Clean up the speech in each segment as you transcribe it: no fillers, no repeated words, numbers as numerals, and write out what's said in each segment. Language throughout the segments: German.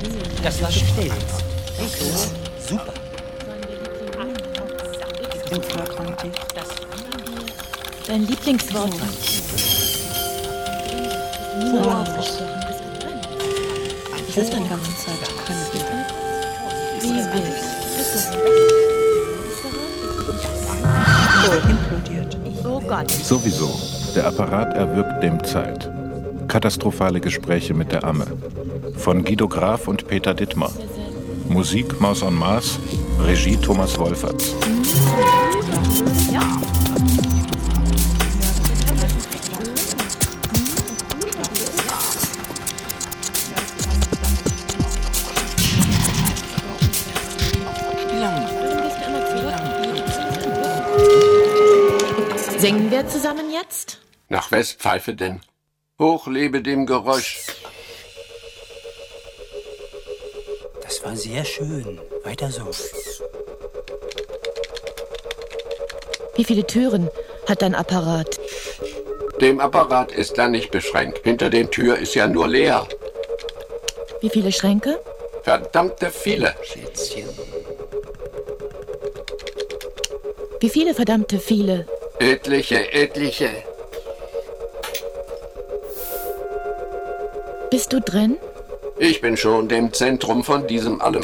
Das war bestellt. Super. Dein Lieblingswort. Das ist eine ganze Zeit. Wie wild. Implodiert. Oh Gott. Sowieso. Der Apparat erwirkt dem Zeit. Katastrophale Gespräche mit der Amme. Von Guido Graf und Peter Dittmar. Musik Maus en Mars. Regie Thomas Wolferts. Singen wir zusammen jetzt? Nach Westpfeife denn. Hoch lebe dem Geräusch. Das war sehr schön. Weiter so. Wie viele Türen hat dein Apparat? Dem Apparat ist da nicht beschränkt. Hinter den Tür ist ja nur leer. Wie viele Schränke? Verdammte viele. Schätzchen. Wie viele verdammte viele? Etliche. Bist du drin? Ich bin schon dem Zentrum von diesem allem.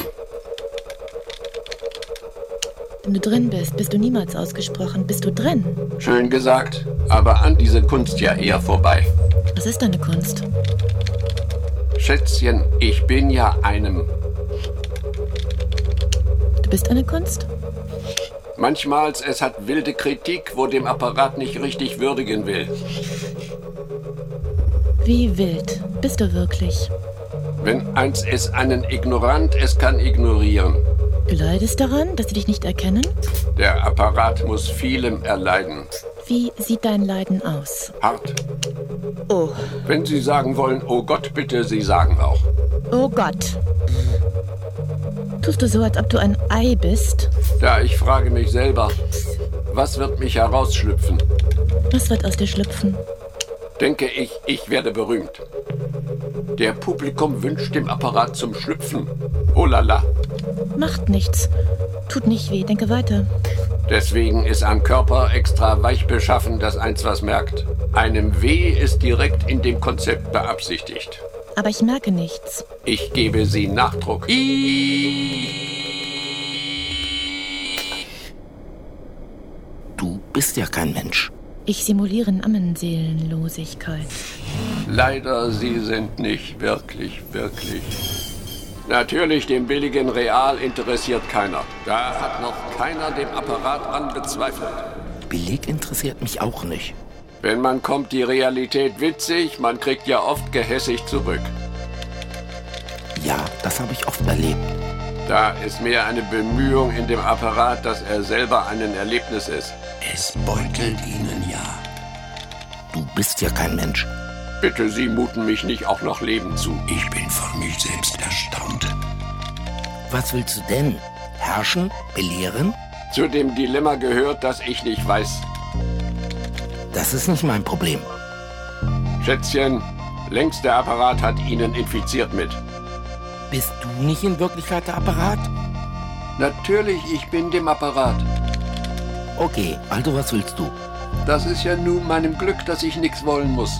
Wenn du drin bist du niemals ausgesprochen. Bist du drin? Schön gesagt, aber an diese Kunst ja eher vorbei. Was ist deine Kunst? Schätzchen, ich bin ja einem. Du bist eine Kunst? Manchmal es hat wilde Kritik, wo dem Apparat nicht richtig würdigen will. Wie wild bist du wirklich? Wenn eins es einen ignorant, es kann ignorieren. Du leidest daran, dass sie dich nicht erkennen? Der Apparat muss vielem erleiden. Wie sieht dein Leiden aus? Hart. Oh. Wenn Sie sagen wollen, oh Gott, bitte, Sie sagen auch. Oh Gott. Tust du so, als ob du ein Ei bist? Ja, ich frage mich selber, was wird mich herausschlüpfen? Was wird aus dir schlüpfen? Denke ich werde berühmt. Der Publikum wünscht dem Apparat zum Schlüpfen. Oh la la. Macht nichts. Tut nicht weh, denke weiter. Deswegen ist am Körper extra weich beschaffen, dass eins was merkt. Einem weh ist direkt in dem Konzept beabsichtigt. Aber ich merke nichts. Ich gebe Sie Nachdruck. Du bist ja kein Mensch. Ich simuliere Ammenseelenlosigkeit. Leider, Sie sind nicht wirklich. Natürlich, dem billigen Real interessiert keiner. Da hat noch keiner dem Apparat an bezweifelt. Billig interessiert mich auch nicht. Wenn man kommt, die Realität witzig, man kriegt ja oft gehässig zurück. Ja, das habe ich oft erlebt. Da ist mehr eine Bemühung in dem Apparat, dass er selber ein Erlebnis ist. Es beutelt Ihnen ja. Du bist ja kein Mensch. Bitte, Sie muten mich nicht auch noch Leben zu. Ich bin von mich selbst erstaunt. Was willst du denn? Herrschen? Belehren? Zu dem Dilemma gehört, dass ich nicht weiß. Das ist nicht mein Problem. Schätzchen, längst der Apparat hat Ihnen infiziert mit. Bist du nicht in Wirklichkeit der Apparat? Natürlich, ich bin dem Apparat. Okay, also was willst du? Das ist ja nun meinem Glück, dass ich nichts wollen muss.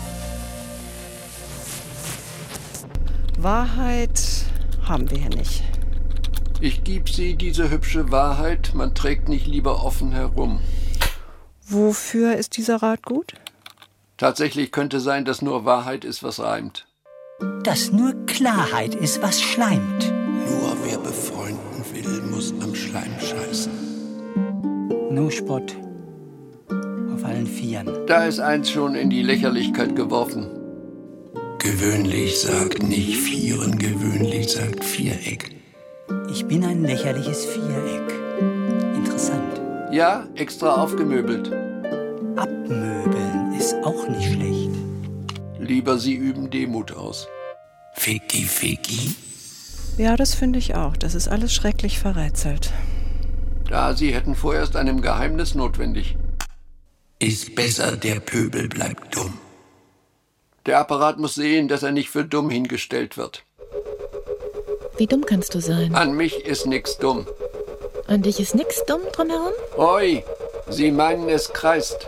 Wahrheit haben wir hier nicht. Ich geb Sie diese hübsche Wahrheit, man trägt nicht lieber offen herum. Wofür ist dieser Rat gut? Tatsächlich könnte sein, dass nur Wahrheit ist, was reimt. Dass nur Klarheit ist, was schleimt. Nur wer befreunden will, muss am Schleim scheißen. No Spott. Auf allen Vieren. Da ist eins schon in die Lächerlichkeit geworfen. Gewöhnlich sagt nicht Vieren, gewöhnlich sagt Viereck. Ich bin ein lächerliches Viereck. Interessant. Ja, extra aufgemöbelt. Abmöbeln ist auch nicht schlecht. Lieber Sie üben Demut aus. Ficky. Ja, das finde ich auch. Das ist alles schrecklich verrätselt. Da, Sie hätten vorerst einem Geheimnis notwendig. Ist besser, der Pöbel bleibt dumm. Der Apparat muss sehen, dass er nicht für dumm hingestellt wird. Wie dumm kannst du sein? An mich ist nix dumm. An dich ist nix dumm drumherum? Oi, Sie meinen, es kreist.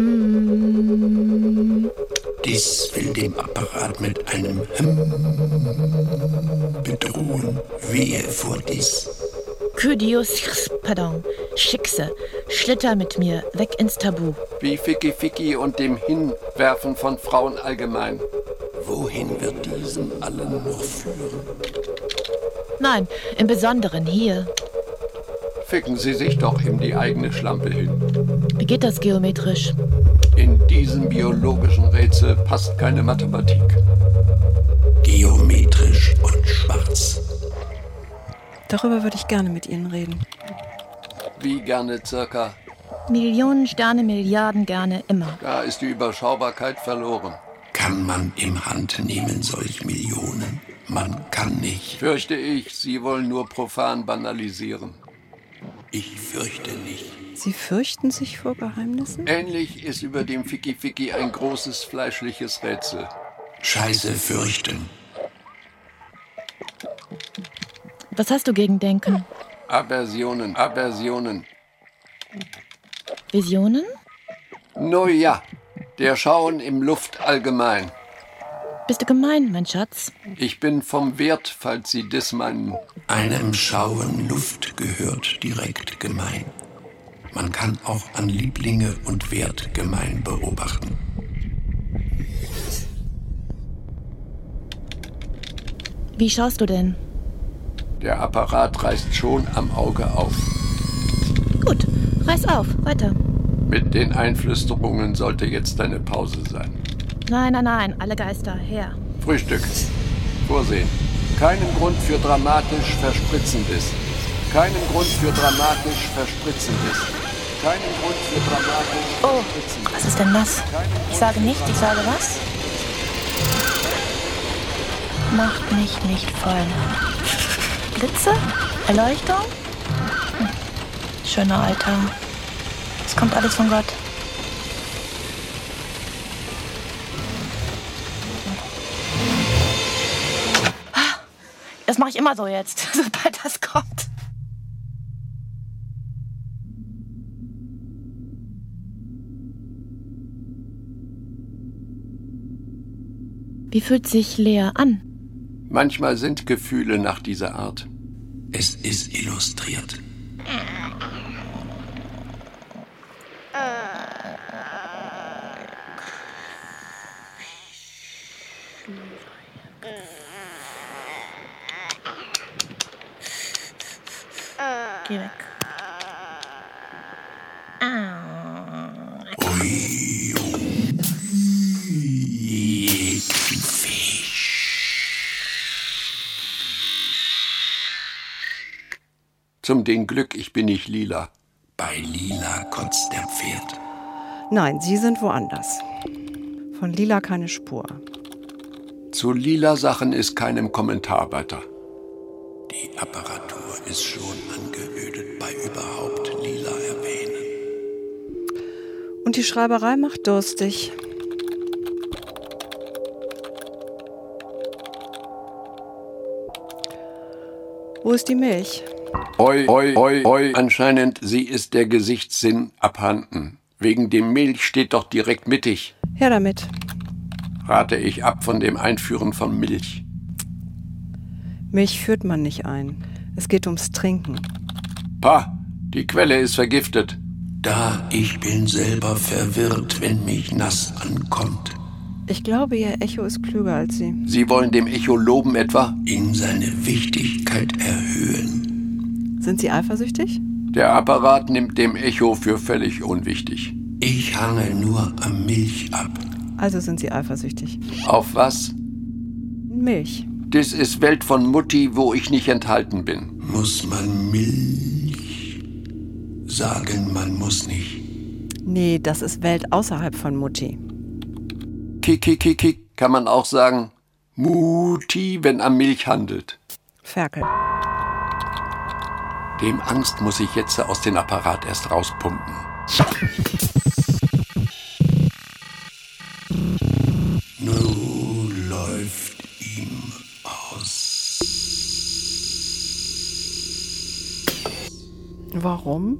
Dies will dem Apparat mit einem bedrohen. Wehe vor dies. Kydios, pardon, Schickse, schlitter mit mir, weg ins Tabu. Wie Ficky Ficky und dem Hinwerfen von Frauen allgemein. Wohin wird diesem allen noch führen? Nein, im Besonderen hier. Ficken Sie sich doch in die eigene Schlampe hin. Wie geht das geometrisch? In diesem biologischen Rätsel passt keine Mathematik. Geometrisch und schwarz. Darüber würde ich gerne mit Ihnen reden. Wie gerne circa? Millionen Sterne, Milliarden gerne, immer. Da ist die Überschaubarkeit verloren. Kann man im Hand nehmen solch Millionen? Man kann nicht. Fürchte ich, Sie wollen nur profan banalisieren. Ich fürchte nicht. Sie fürchten sich vor Geheimnissen? Ähnlich ist über dem Ficky Ficky ein großes fleischliches Rätsel. Scheiße fürchten. Was hast du gegen Denken? Aversionen, Aversionen. Visionen? No ja, der Schauen im Luft allgemein. Bist du gemein, mein Schatz? Ich bin vom Wert, falls Sie das meinen. Einem Schauen Luft gehört direkt gemein. Man kann auch an Lieblinge und Wert gemein beobachten. Wie schaust du denn? Der Apparat reißt schon am Auge auf. Gut, reiß auf, weiter. Mit den Einflüsterungen sollte jetzt eine Pause sein. Nein, nein, nein, alle Geister, her. Frühstück. Vorsehen. Keinen Grund für dramatisch Verspritzendes. Keinen Grund für dramatisch Verspritzendes. Keinen Grund für dramatisch Verspritzendes. Was ist denn das? Ich sage nicht, ich sage was? Macht mich nicht voll. Blitze? Erleuchtung? Schöner Alter. Es kommt alles von Gott. Das mache ich immer so jetzt, sobald das kommt. Wie fühlt sich Lea an? Manchmal sind Gefühle nach dieser Art. Es ist illustriert. Geh weg. Zum den Glück, ich bin nicht lila. Bei Lila kotzt der Pferd. Nein, Sie sind woanders. Von Lila keine Spur. Zu lila Sachen ist keinem Kommentar weiter. Die Apparatur ist schon angeödet bei überhaupt Lila erwähnen. Und die Schreiberei macht durstig. Wo ist die Milch? Oi, oi, oi, oi. Anscheinend, sie ist der Gesichtssinn abhanden. Wegen dem Milch steht doch direkt mittig. Her damit. Rate ich ab von dem Einführen von Milch. Milch führt man nicht ein. Es geht ums Trinken. Pah, die Quelle ist vergiftet. Da ich bin selber verwirrt, wenn mich nass ankommt. Ich glaube, Ihr Echo ist klüger als Sie. Sie wollen dem Echo loben etwa? In seine Wichtigkeit erhöhen. Sind Sie eifersüchtig? Der Apparat nimmt dem Echo für völlig unwichtig. Ich hange nur am Milch ab. Also sind Sie eifersüchtig. Auf was? Milch. Das ist Welt von Mutti, wo ich nicht enthalten bin. Muss man Milch sagen, man muss nicht. Nee, das ist Welt außerhalb von Mutti. Kick, kann man auch sagen. Mutti, wenn am Milch handelt. Ferkel. Dem Angst muss ich jetzt aus dem Apparat erst rauspumpen. Nun läuft ihm aus. Warum?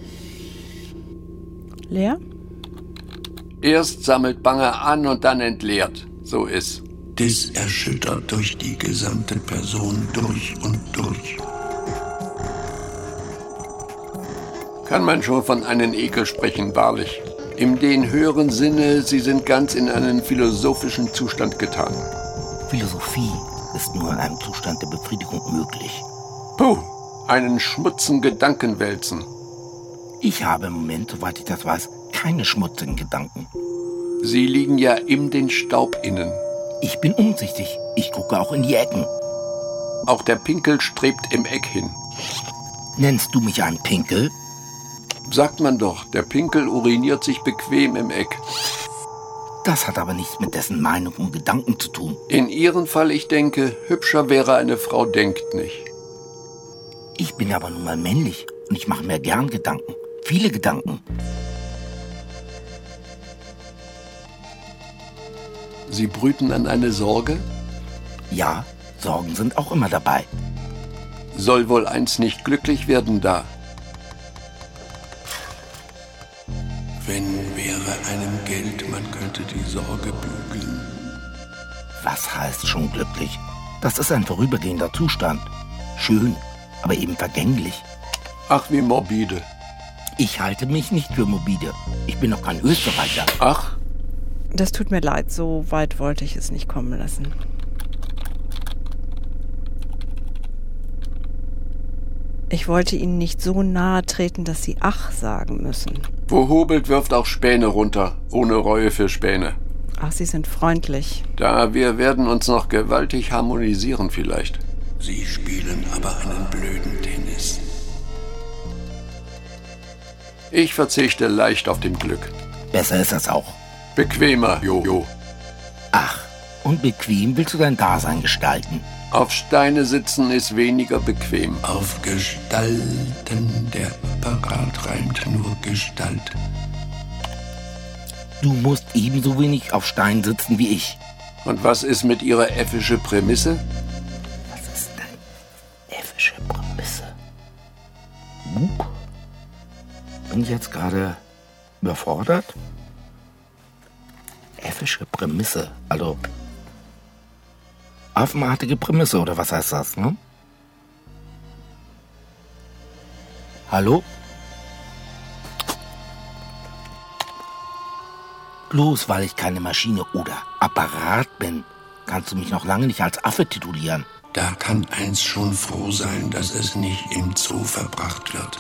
Leer? Erst sammelt Bange an und dann entleert. So ist. Das erschüttert durch die gesamte Person durch und durch. Kann man schon von einem Ekel sprechen, wahrlich. In den höheren Sinne, sie sind ganz in einen philosophischen Zustand getan. Philosophie ist nur in einem Zustand der Befriedigung möglich. Puh, einen schmutzigen Gedanken wälzen. Ich habe im Moment, soweit ich das weiß, keine schmutzigen Gedanken. Sie liegen ja in den Staub innen. Ich bin umsichtig. Ich gucke auch in die Ecken. Auch der Pinkel strebt im Eck hin. Nennst du mich einen Pinkel? Sagt man doch, der Pinkel uriniert sich bequem im Eck. Das hat aber nichts mit dessen Meinung und Gedanken zu tun. In Ihrem Fall, ich denke, hübscher wäre eine Frau denkt nicht. Ich bin aber nun mal männlich und ich mache mir gern Gedanken. Viele Gedanken. Sie brüten an eine Sorge? Ja, Sorgen sind auch immer dabei. Soll wohl eins nicht glücklich werden da? Wenn wäre einem Geld, man könnte die Sorge bügeln. Was heißt schon glücklich? Das ist ein vorübergehender Zustand. Schön, aber eben vergänglich. Ach, wie morbide. Ich halte mich nicht für morbide. Ich bin doch kein Österreicher. Ach? Das tut mir leid, so weit wollte ich es nicht kommen lassen. Ich wollte Ihnen nicht so nahe treten, dass Sie ach sagen müssen. Wo hobelt, wirft auch Späne runter. Ohne Reue für Späne. Ach, Sie sind freundlich. Da wir werden uns noch gewaltig harmonisieren vielleicht. Sie spielen aber einen blöden Tennis. Ich verzichte leicht auf dem Glück. Besser ist das auch. Bequemer, Jojo. Ach, und bequem willst du dein Dasein gestalten? Auf Steine sitzen ist weniger bequem. Auf Gestalten, der Apparat reimt nur Gestalt. Du musst ebenso wenig auf Stein sitzen wie ich. Und was ist mit Ihrer äffische Prämisse? Was ist denn äffische Prämisse? Bin ich jetzt gerade überfordert? Äffische Prämisse, also affenartige Prämisse, oder was heißt das, ne? Hallo? Bloß weil ich keine Maschine oder Apparat bin, kannst du mich noch lange nicht als Affe titulieren. Da kann eins schon froh sein, dass es nicht im Zoo verbracht wird.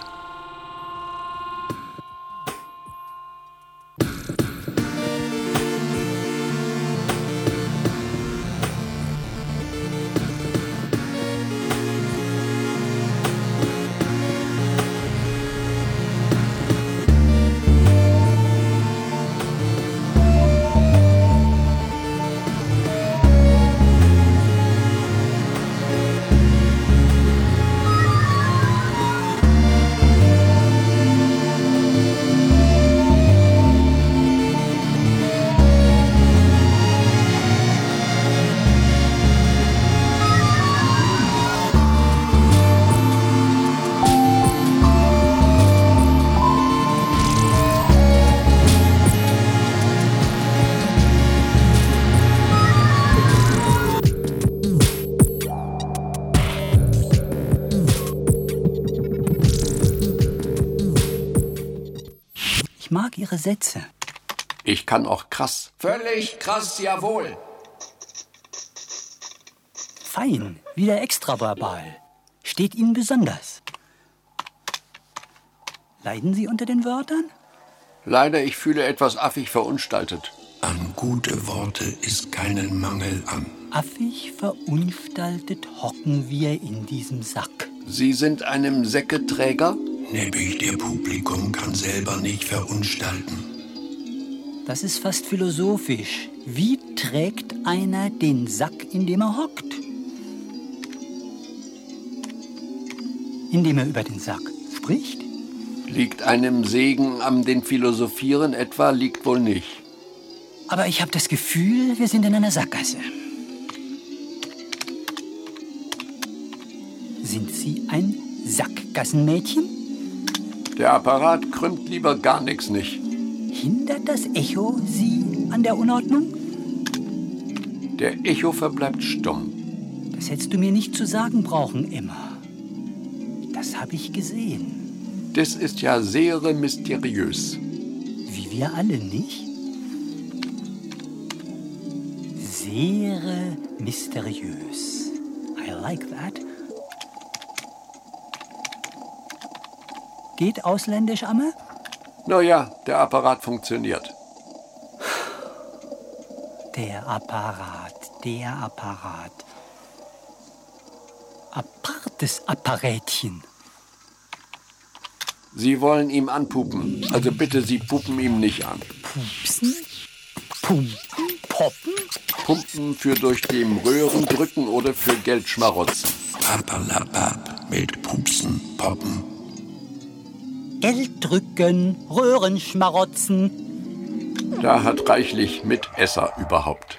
Ich mag Ihre Sätze. Ich kann auch krass. Völlig krass, jawohl. Fein, wieder extraverbal. Steht Ihnen besonders. Leiden Sie unter den Wörtern? Leider, ich fühle etwas affig verunstaltet. An gute Worte ist keinen Mangel an. Affig verunstaltet hocken wir in diesem Sack. Sie sind einem Säcketräger? Nebig, der Publikum kann selber nicht verunstalten. Das ist fast philosophisch. Wie trägt einer den Sack, in dem er hockt? Indem er über den Sack spricht? Liegt einem Segen am den Philosophieren etwa? Liegt wohl nicht. Aber ich habe das Gefühl, wir sind in einer Sackgasse. Sind Sie ein Sackgassenmädchen? Der Apparat krümmt lieber gar nichts nicht. Hindert das Echo Sie an der Unordnung? Der Echo verbleibt stumm. Das hättest du mir nicht zu sagen brauchen, Emma. Das habe ich gesehen. Das ist ja sehr mysteriös. Wie wir alle, nicht? Sehr mysteriös. I like that. Geht ausländisch, Amme? Naja, der Apparat funktioniert. Der Apparat. Apartes Apparätchen. Sie wollen ihm anpupen. Also bitte, Sie pupen ihm nicht an. Pupsen? Pumpen? Poppen? Pumpen für durch die Röhren drücken oder für Geld schmarotzen. Papperlapapp mit Pupsen, Poppen. Geld drücken, Röhren schmarotzen. Da hat reichlich Mitesser überhaupt.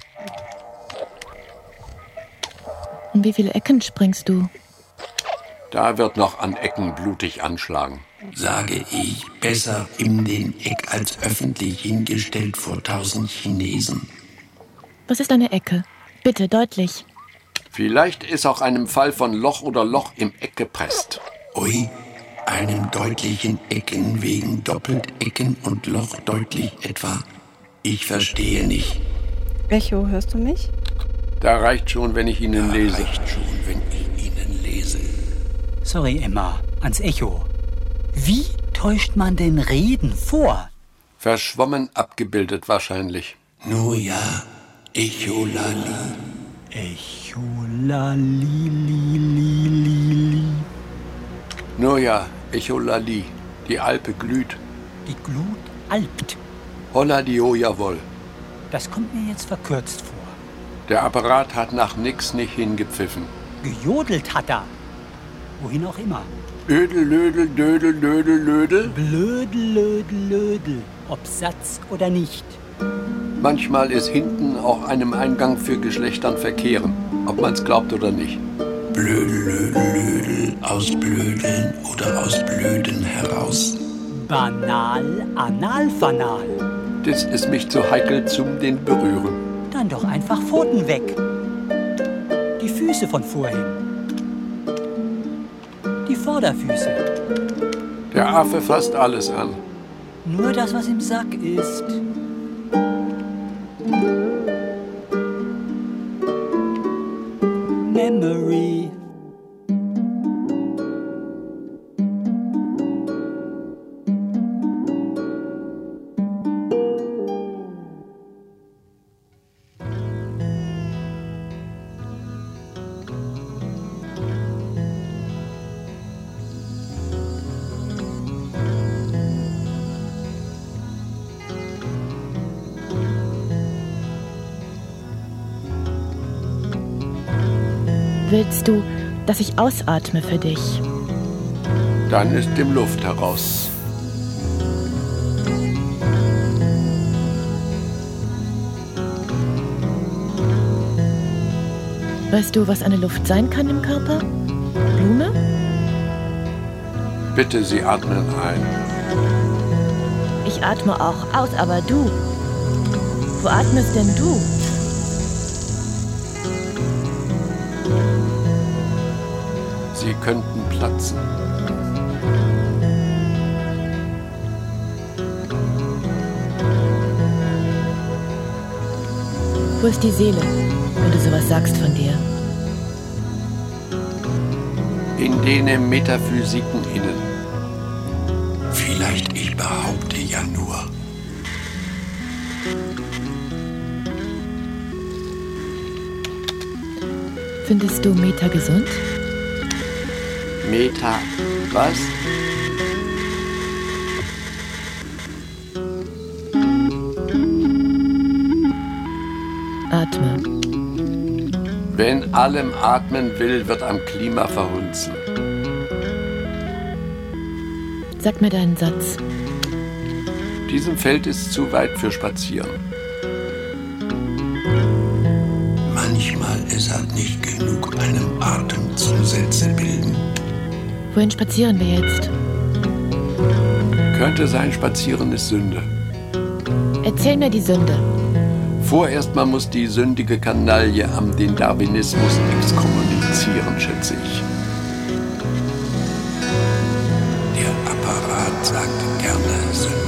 Um wie viele Ecken springst du? Da wird noch an Ecken blutig anschlagen. Sage ich, besser in den Eck als öffentlich hingestellt vor 1000 Chinesen. Was ist eine Ecke? Bitte, deutlich. Vielleicht ist auch einem Fall von Loch oder Loch im Eck gepresst. Ui, einem deutlichen Ecken wegen Doppeltecken und Loch deutlich etwa. Ich verstehe nicht. Echo, hörst du mich? Da reicht schon, wenn ich Ihnen lese. Reicht schon, wenn ich Ihnen lese. Sorry, Emma, ans Echo. Wie täuscht man denn Reden vor? Verschwommen abgebildet wahrscheinlich. Nur ja, Echolali. Echolalililili. Nur ja, Echolali. Die Alpe glüht. Die Glut alpt. Holla die oh, jawohl. Das kommt mir jetzt verkürzt vor. Der Apparat hat nach nix nicht hingepfiffen. Gejodelt hat er. Wohin auch immer. Ödel, lödel, dödel, lödel, lödel. Blödel, lödel, lödel. Ob Satz oder nicht. Manchmal ist hinten auch einem Eingang für Geschlechtern verkehren. Ob man's glaubt oder nicht. Blödel, lödel, lödel. Aus Blödeln oder aus Blöden heraus. Banal, analfanal. Das ist mich zu heikel zum den Berühren. Dann doch einfach Pfoten weg. Die Füße von vorhin. Die Vorderfüße. Der Affe fasst alles an. Nur das, was im Sack ist. Memory. Willst du, dass ich ausatme für dich? Dann ist dem Luft heraus. Weißt du, was eine Luft sein kann im Körper? Blume? Bitte, Sie atmen ein. Ich atme auch aus, aber du? Wo atmest denn du? Sie könnten platzen. Wo ist die Seele, wenn du sowas sagst von dir? In denen Metaphysiken innen. Vielleicht ich behaupte ja nur. Findest du Meta gesund? Meta, was? Atme. Wenn allem atmen will, wird am Klima verhunzen. Sag mir deinen Satz. Diesem Feld ist zu weit für Spazieren. Manchmal ist halt nicht genug, einem Atem zum Sätze bilden. Wohin spazieren wir jetzt? Könnte sein, Spazieren ist Sünde. Erzähl mir die Sünde. Vorerst mal muss die sündige Kanaille den Darwinismus exkommunizieren, schätze ich. Der Apparat sagt gerne Sünde.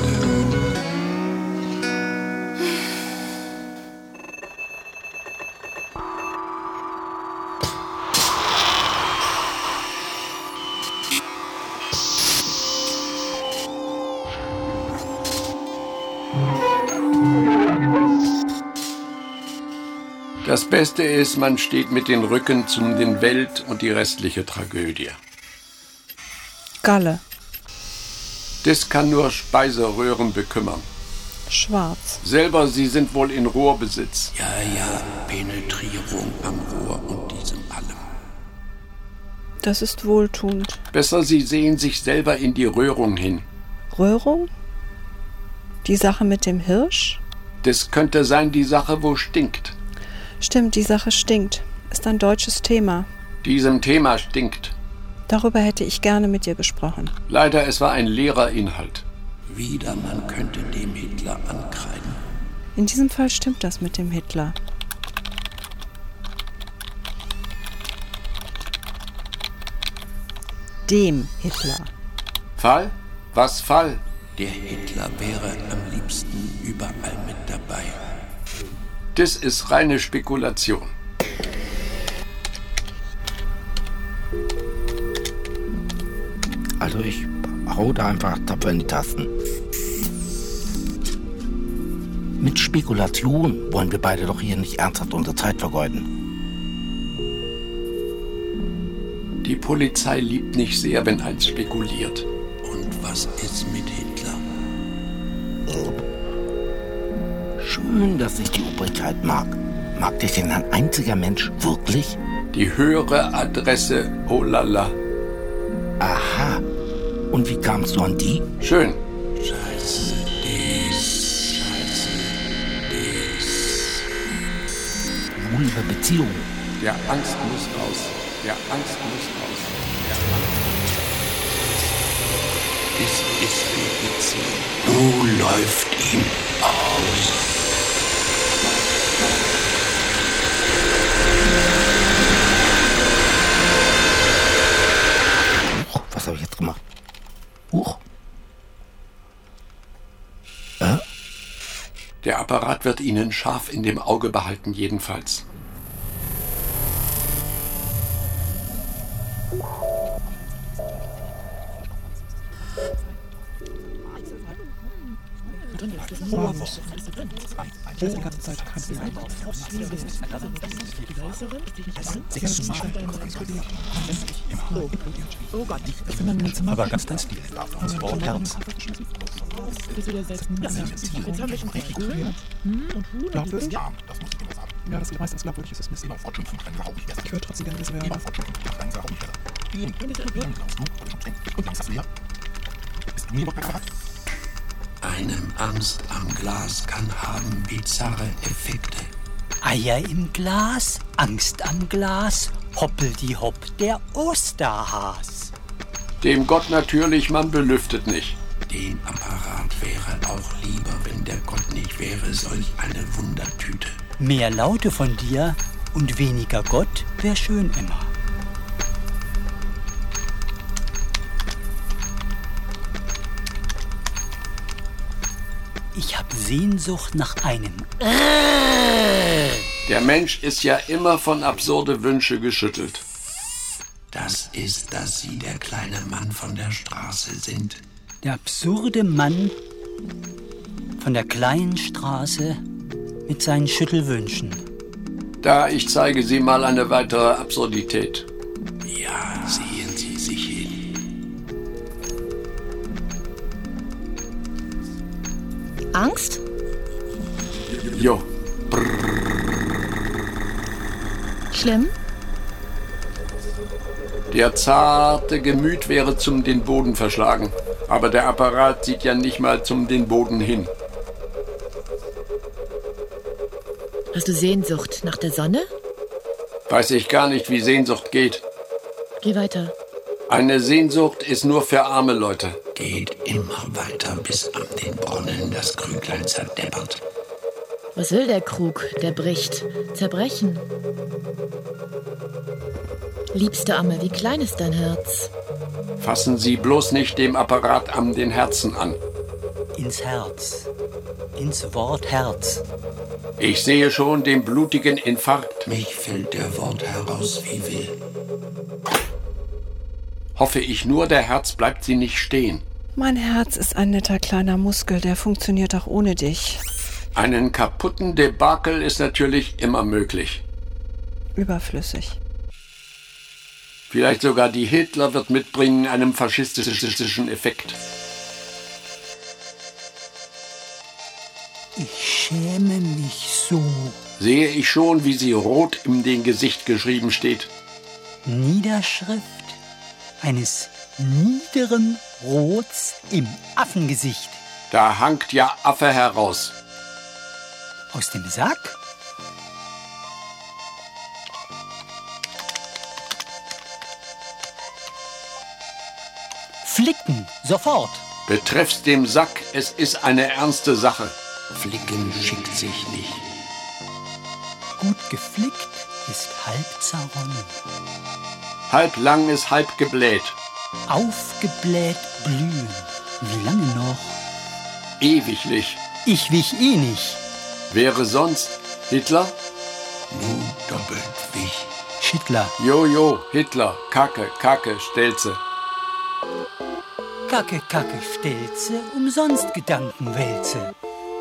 Das Beste ist, man steht mit den Rücken zum den Welt und die restliche Tragödie. Galle. Das kann nur Speiseröhren bekümmern. Schwarz. Selber, sie sind wohl in Rohrbesitz. Ja, Penetrierung am Rohr und diesem allem. Das ist wohltuend. Besser, sie sehen sich selber in die Röhrung hin. Röhrung? Die Sache mit dem Hirsch? Das könnte sein die Sache, wo stinkt. Stimmt, die Sache stinkt. Ist ein deutsches Thema. Diesem Thema stinkt. Darüber hätte ich gerne mit dir gesprochen. Leider, es war ein leerer Inhalt. Wieder, man könnte dem Hitler ankreiden. In diesem Fall stimmt das mit dem Hitler. Dem Hitler. Fall? Was Fall? Der Hitler wäre am liebsten überall mit dabei. Das ist reine Spekulation. Also ich hau da einfach tapfer in die Tasten. Mit Spekulation wollen wir beide doch hier nicht ernsthaft unsere Zeit vergeuden. Die Polizei liebt nicht sehr, wenn eins spekuliert. Und was ist mit Hitler? Schön, dass sich die Obrigkeit mag. Mag dich denn ein einziger Mensch wirklich? Die höhere Adresse, oh lala. Aha. Und wie kamst du an die? Schön. Scheiße, Schwule Beziehung. Der Angst muss raus. Der Angst muss raus. Es ist wie Beziehung. Du läuft ihm aus. Was habe ich jetzt gemacht? Huch. Der Apparat wird Ihnen scharf in dem Auge behalten, jedenfalls. Oh Gott, ich bin dann Zimmer. Aber ganz dein Stil. Das Wort Herz. Jetzt haben wir schon recht gut. Glaubwürdig? Ja, das meistens glaubwürdig ist es Mist. Ich höre trotzdem gerne, dass wir... Einem Angst am Glas kann haben bizarre Effekte. Eier im Glas, Angst am Glas, hoppeldi-hopp, der Osterhas. Dem Gott natürlich, man belüftet nicht. Dem Apparat wäre auch lieber, wenn der Gott nicht wäre, solch eine Wundertüte. Mehr Laute von dir und weniger Gott wär schön immer. Ich hab Sehnsucht nach einem. Der Mensch ist ja immer von absurde Wünsche geschüttelt. Das ist, dass Sie der kleine Mann von der Straße sind. Der absurde Mann von der kleinen Straße mit seinen Schüttelwünschen. Da, ich zeige Sie mal eine weitere Absurdität. Ja, sehen Sie sich hin. Angst? Jo. Schlimm? Der zarte Gemüt wäre zum den Boden verschlagen. Aber der Apparat sieht ja nicht mal zum den Boden hin. Hast du Sehnsucht nach der Sonne? Weiß ich gar nicht, wie Sehnsucht geht. Geh weiter. Eine Sehnsucht ist nur für arme Leute. geht immer weiter, bis an den Brunnen das Krüglein zerdeppert. Was will der Krug? Der bricht. Zerbrechen. Liebste Amme, wie klein ist dein Herz? Fassen Sie bloß nicht dem Apparat an den Herzen an. Ins Herz. Ins Wort Herz. Ich sehe schon den blutigen Infarkt. Mich fällt der Wort heraus wie will. Hoffe ich nur, der Herz bleibt sie nicht stehen. Mein Herz ist ein netter kleiner Muskel, der funktioniert auch ohne dich. Einen kaputten Debakel ist natürlich immer möglich. Überflüssig. Vielleicht sogar die Hitler wird mitbringen, einem faschistischen Effekt. Ich schäme mich so. Sehe ich schon, wie sie rot in dem Gesicht geschrieben steht. Niederschrift eines niederen Rots im Affengesicht. Da hangt ja Affe heraus. Aus dem Sack? Flicken, sofort. Betreffs dem Sack, es ist eine ernste Sache. Flicken schickt sich nicht. Gut geflickt ist halb zerronnen. Halb lang ist halb gebläht. Aufgebläht blühen. Wie lange noch? Ewiglich. Ich wich eh nicht. Wäre sonst Hitler? Nun doppelt wich. Schittler. Jojo, Hitler, Kacke, Kacke, Stelze. Kacke, Kacke, Stelze, umsonst Gedankenwälze.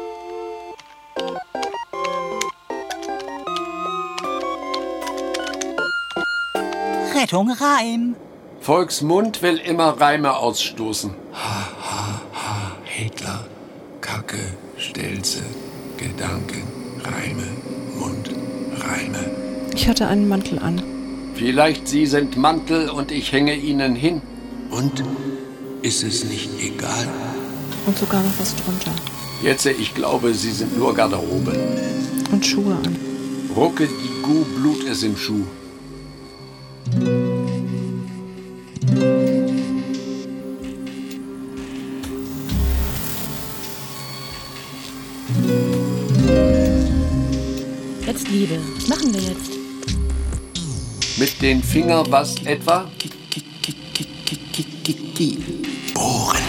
Rettung Reim. Volksmund will immer Reime ausstoßen. Hitler, Kacke, Stelze, Gedanken, Reime, Mund, Reime. Ich hatte einen Mantel an. Vielleicht Sie sind Mantel und ich hänge Ihnen hin. Und ist es nicht egal? Und sogar noch was drunter. Jetzt, ich glaube, Sie sind nur Garderobe. Und Schuhe an. Rucke die Gu, Blut ist im Schuh. Jetzt Liebe. Was machen wir jetzt? Mit den Fingern was etwa? Bohren.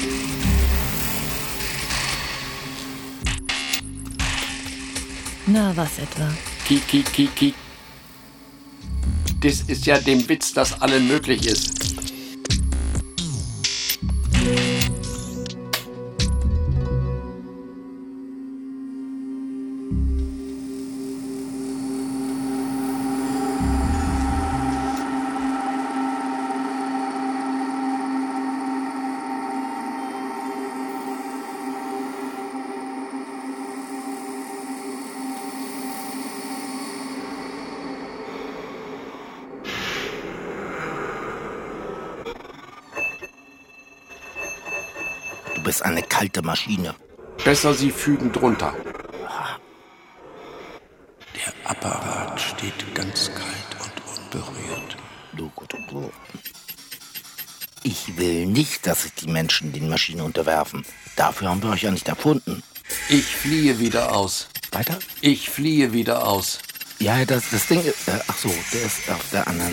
Na, was etwa? Ki. Das ist ja dem Witz, dass alles möglich ist. Du bist eine kalte Maschine. Besser, Sie fügen drunter. Der Apparat steht ganz kalt und unberührt. Du. Ich will nicht, dass sich die Menschen den Maschinen unterwerfen. Dafür haben wir euch ja nicht erfunden. Ich fliehe wieder aus. Weiter? Ich fliehe wieder aus. Ja, das Ding ist... ach so, der ist auf der anderen...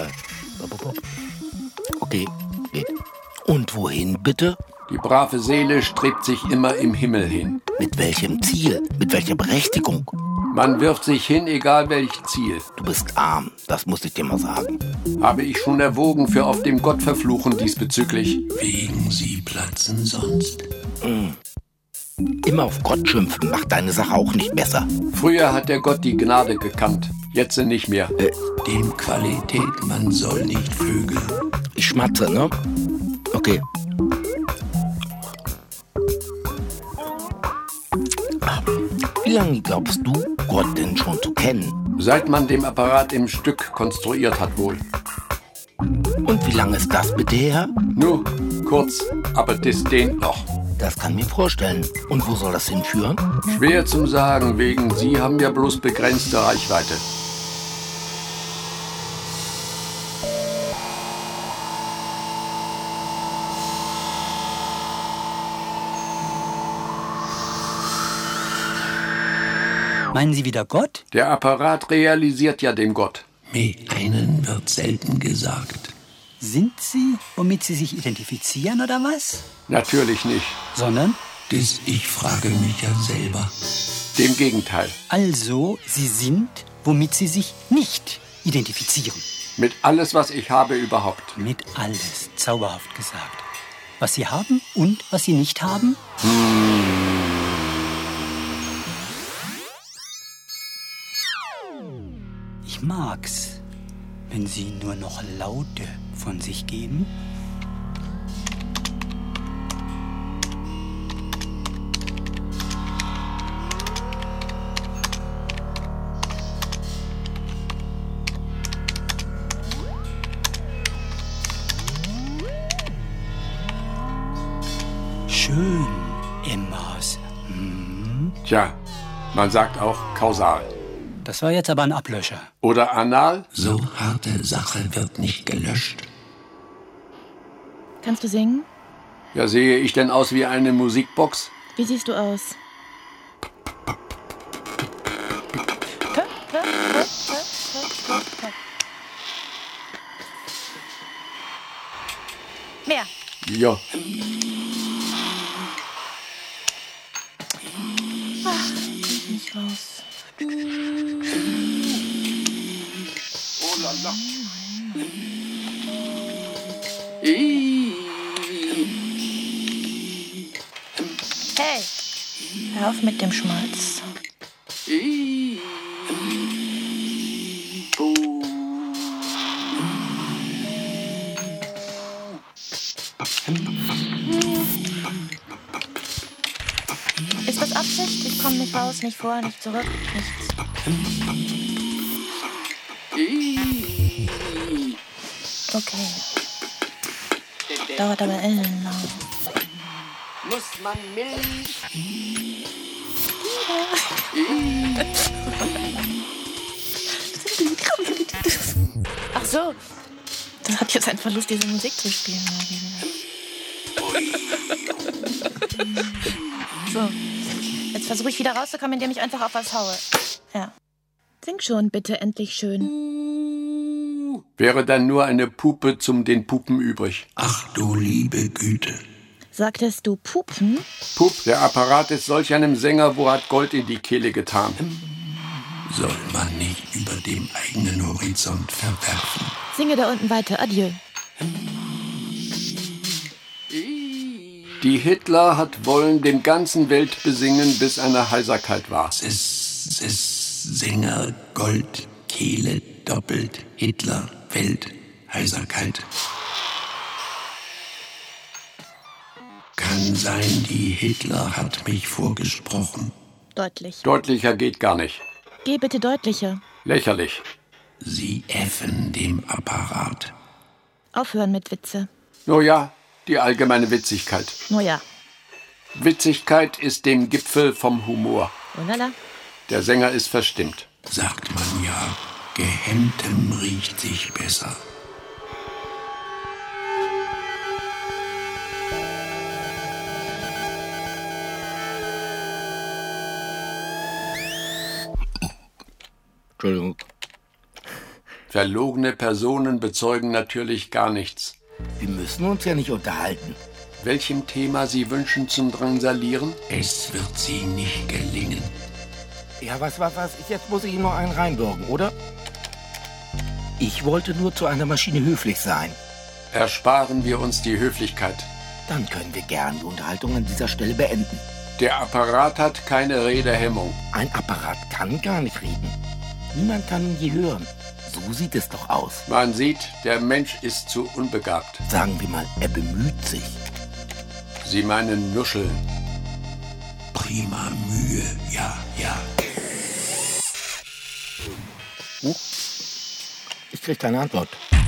Okay, geht. Und wohin, bitte? Die brave Seele strebt sich immer im Himmel hin. Mit welchem Ziel? Mit welcher Berechtigung? Man wirft sich hin, egal welch Ziel. Du bist arm, das muss ich dir mal sagen. Habe ich schon erwogen für auf dem Gott verfluchen diesbezüglich. Wegen Sie platzen sonst. Immer auf Gott schimpfen macht deine Sache auch nicht besser. Früher hat der Gott die Gnade gekannt, jetzt nicht mehr. Dem Qualität, man soll nicht vögeln. Ich schmatze, ne? Okay. Wie lange glaubst du, Gott denn schon zu kennen? Seit man dem Apparat im Stück konstruiert hat wohl. Und wie lange ist das bitte her? Nur kurz, aber das dehnt noch. Das kann mir vorstellen. Und wo soll das hinführen? Schwer zum sagen, wegen Sie haben ja bloß begrenzte Reichweite. Meinen Sie wieder Gott? Der Apparat realisiert ja den Gott. Einen wird selten gesagt. Sind Sie, womit Sie sich identifizieren oder was? Natürlich nicht. Sondern? Das Ich frage mich ja selber. Dem Gegenteil. Also, Sie sind, womit Sie sich nicht identifizieren. Mit alles, was ich habe überhaupt. Mit alles, zauberhaft gesagt. Was Sie haben und was Sie nicht haben? Ich mag's, wenn Sie nur noch Laute von sich geben. Schön, Emmas. Tja, man sagt auch kausal. Das war jetzt aber ein Ablöscher. Oder anal? So harte Sache wird nicht gelöscht. Kannst du singen? Ja, sehe ich denn aus wie eine Musikbox? Wie siehst du aus? Mehr. Ja. Nicht raus. Oh la la. Hey, hör auf mit dem Schmalz. Ist das Absicht? Ich komme nicht raus, nicht vor, nicht zurück, nichts. Okay. Dauert aber ellenlang. Muss man Milch? Ach so. Das hat jetzt einfach Lust, diese Musik zu spielen. So. Jetzt versuche ich wieder rauszukommen, indem ich einfach auf was haue. Ja. Sing schon bitte endlich schön. Wäre dann nur eine Pupe zum den Pupen übrig. Ach du liebe Güte. Sagtest du Pupen? Pup, der Apparat ist solch einem Sänger, wo hat Gold in die Kehle getan. Soll man nicht über dem eigenen Horizont verwerfen. Singe da unten weiter. Adieu. Die Hitler hat wollen dem ganzen Welt besingen, bis eine Heiserkeit war. Es Sänger, Gold, Kehle, doppelt, Hitler, Welt, Heiserkeit. Kann sein, die Hitler hat mich vorgesprochen. Deutlich. Deutlicher geht gar nicht. Geh bitte deutlicher. Lächerlich. Sie äffen dem Apparat. Aufhören mit Witze. No ja, die allgemeine Witzigkeit. No ja. Witzigkeit ist dem Gipfel vom Humor. Oh lala. Der Sänger ist verstimmt. Sagt man ja, Gehemmtem riecht sich besser. Entschuldigung. Verlogene Personen bezeugen natürlich gar nichts. Wir müssen uns ja nicht unterhalten. Welchem Thema Sie wünschen zum Drangsalieren? Es wird Sie nicht gelingen. Ja, was? Jetzt muss ich Ihnen noch einen reinwürgen, oder? Ich wollte nur zu einer Maschine höflich sein. Ersparen wir uns die Höflichkeit. Dann können wir gern die Unterhaltung an dieser Stelle beenden. Der Apparat hat keine Redehemmung. Ein Apparat kann gar nicht reden. Niemand kann ihn je hören. So sieht es doch aus. Man sieht, der Mensch ist zu unbegabt. Sagen wir mal, er bemüht sich. Sie meinen Nuscheln. Prima Mühe, ja. Ich krieg keine Antwort.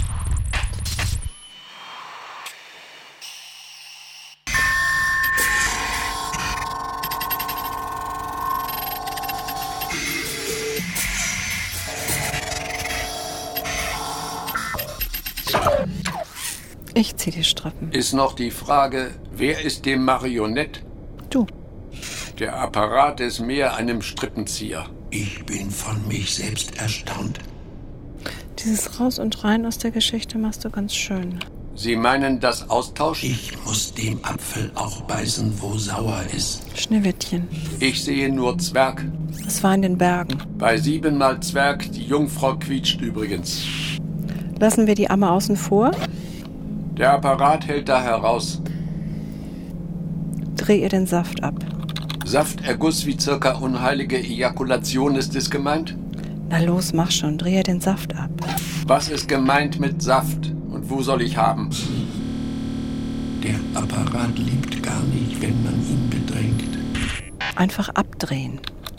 Ich zieh die Strappen. Ist noch die Frage, wer ist dem Marionett? Du. Der Apparat ist mehr einem Strippenzieher. Ich bin von mich selbst erstaunt. Dieses Raus und Rein aus der Geschichte machst du ganz schön. Sie meinen das Austauschen? Ich muss dem Apfel auch beißen, wo sauer ist. Schneewittchen. Ich sehe nur Zwerg. Es war in den Bergen. Bei 7-mal Zwerg, die Jungfrau quietscht übrigens. Lassen wir die Amme außen vor? Der Apparat hält da heraus. Dreh ihr den Saft ab. Safterguss wie circa unheilige Ejakulation, ist es gemeint? Na los, mach schon, dreh ihr den Saft ab. Was ist gemeint mit Saft? Und wo soll ich haben? Der Apparat liebt gar nicht, wenn man ihn bedrängt. Einfach abdrehen.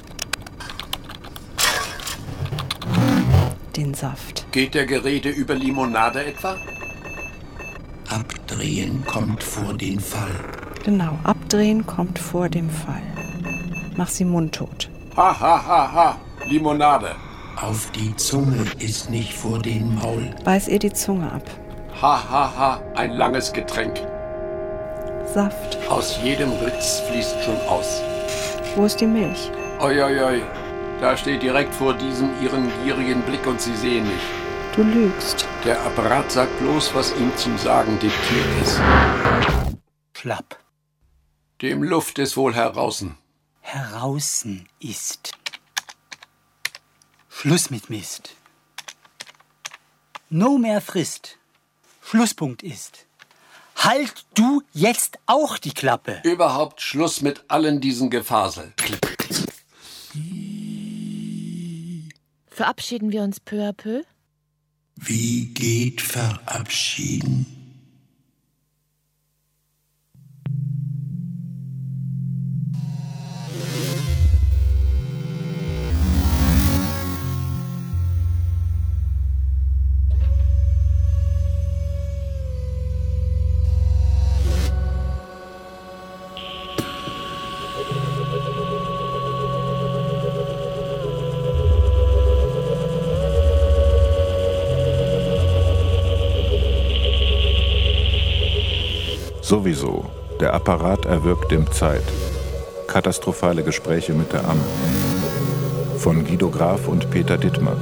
Den Saft. Geht der Gerede über Limonade etwa? Abdrehen kommt vor den Fall. Genau, abdrehen kommt vor dem Fall. Mach sie mundtot. Ha, ha, ha, ha. Limonade. Auf die Zunge ist nicht vor den Maul. Beiß ihr die Zunge ab. Ha, ha, ha. Ein langes Getränk. Saft. Aus jedem Ritz fließt schon aus. Wo ist die Milch? Oi, oi, oi. Da steht direkt vor diesem Ihren gierigen Blick und Sie sehen nicht. Du lügst. Der Apparat sagt bloß, was ihm zum Sagen diktiert ist. Schlapp. Dem Luft ist wohl heraußen. Heraußen ist. Schluss mit Mist. No mehr Frist. Schlusspunkt ist. Halt du jetzt auch die Klappe. Überhaupt Schluss mit allen diesen Gefasel. Verabschieden wir uns peu à peu? Wie geht verabschieden? Sowieso. Der Apparat erwirkt dem Zeit. Katastrophale Gespräche mit der Amme. Von Guido Graf und Peter Dittmar.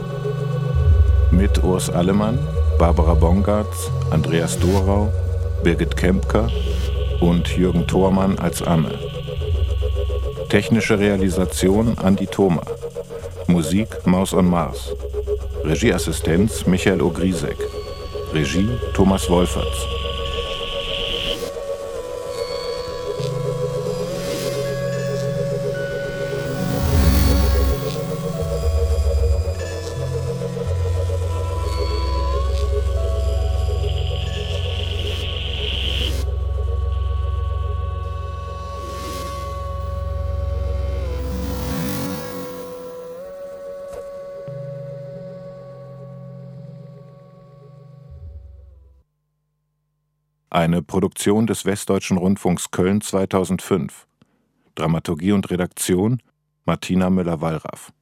Mit Urs Allemann, Barbara Bongartz, Andreas Dorau, Birgit Kempker und Jürgen Thormann als Amme. Technische Realisation Andi Thoma. Musik Maus on Mars. Regieassistenz Michael Ogrisek. Regie Thomas Wolferts. Eine Produktion des Westdeutschen Rundfunks Köln 2005. Dramaturgie und Redaktion Martina Müller-Wallraff.